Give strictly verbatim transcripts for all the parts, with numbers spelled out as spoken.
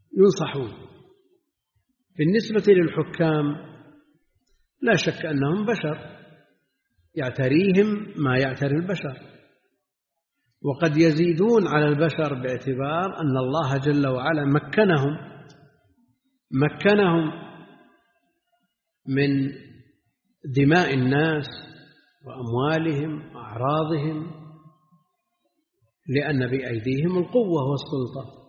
ينصحون. بالنسبة للحكام لا شك أنهم بشر يعتريهم ما يعتري البشر، وقد يزيدون على البشر باعتبار أن الله جل وعلا مكنهم مكنهم من دماء الناس وأموالهم وأعراضهم، لأن بأيديهم القوة والسلطة.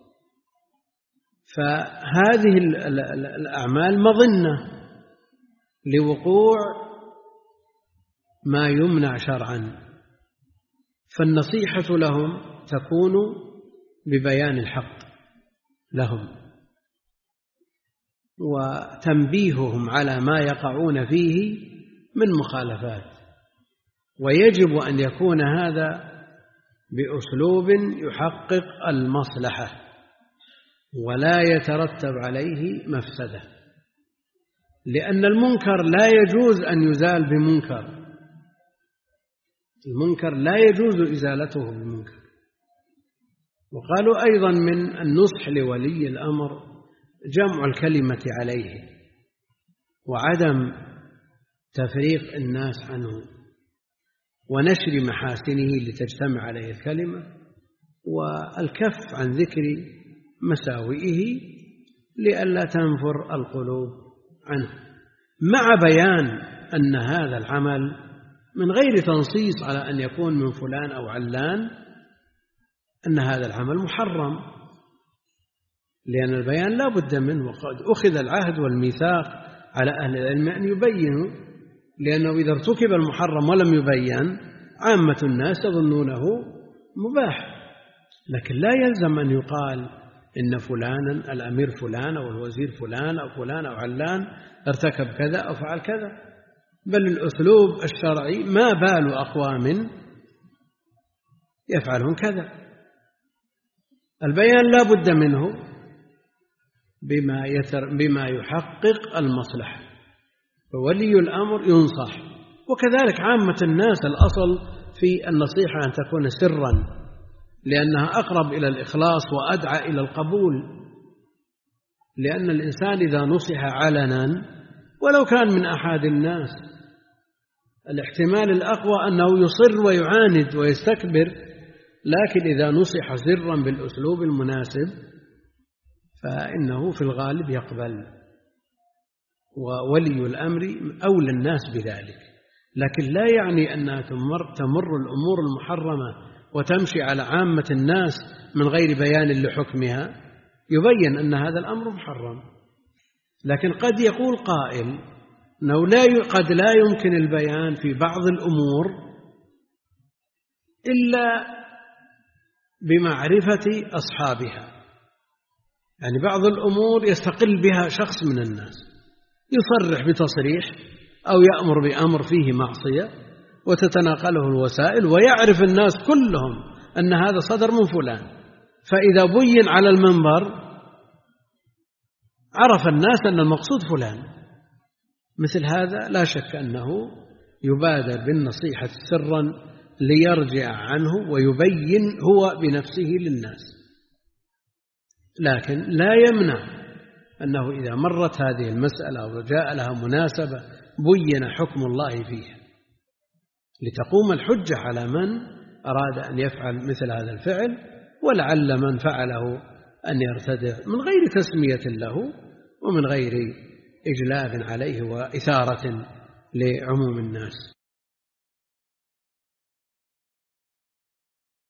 فهذه الأعمال مظنة لوقوع ما يمنع شرعا، فالنصيحة لهم تكون ببيان الحق لهم وتنبيههم على ما يقعون فيه من مخالفات، ويجب أن يكون هذا بأسلوب يحقق المصلحة ولا يترتب عليه مفسدة، لأن المنكر لا يجوز أن يزال بمنكر، المنكر لا يجوز إزالته بمنكر. وقالوا أيضا من النصح لولي الأمر جمع الكلمة عليه وعدم تفريق الناس عنه ونشر محاسنه لتجتمع عليه الكلمة، والكف عن ذكر مساوئه لئلا تنفر القلوب عنه، مع بيان أن هذا العمل من غير تنصيص على أن يكون من فلان أو علان، أن هذا العمل محرم، لأن البيان لا بد منه، وقد أخذ العهد والميثاق على أهل العلم أن يبينوا، لأنه إذا ارتكب المحرم ولم يبين عامة الناس يظنونه مباح. لكن لا يلزم أن يقال إن فلانا الأمير فلان أو الوزير فلان أو فلان أو علان ارتكب كذا أو فعل كذا، بل الأسلوب الشرعي ما بال أقوام يفعلون كذا. البيان لا بد منه بما, يتر بما يحقق المصلحة، فولي الأمر ينصح، وكذلك عامة الناس الأصل في النصيحة أن تكون سرا، لأنها أقرب إلى الإخلاص وأدعى إلى القبول، لأن الإنسان إذا نصح علنا ولو كان من أحد الناس الاحتمال الأقوى أنه يصر ويعاند ويستكبر، لكن إذا نصح سرا بالأسلوب المناسب فإنه في الغالب يقبل، وولي الأمر أولى الناس بذلك. لكن لا يعني أنها تمر, تمر الأمور المحرمة وتمشي على عامة الناس من غير بيان لحكمها، يبين أن هذا الأمر محرم. لكن قد يقول قائل أنه لا قد لا يمكن البيان في بعض الأمور إلا بمعرفة أصحابها، يعني بعض الأمور يستقل بها شخص من الناس يصرح بتصريح أو يأمر بأمر فيه معصية وتتناقله الوسائل، ويعرف الناس كلهم أن هذا صدر من فلان، فإذا بين على المنبر عرف الناس أن المقصود فلان. مثل هذا لا شك أنه يبادر بالنصيحة سرا ليرجع عنه ويبين هو بنفسه للناس، لكن لا يمنع أنه إذا مرت هذه المسألة وجاء لها مناسبة بين حكم الله فيها لتقوم الحجة على من أراد أن يفعل مثل هذا الفعل، ولعل من فعله أن يرتدع من غير تسمية له ومن غير إجلاب عليه وإثارة لعموم الناس.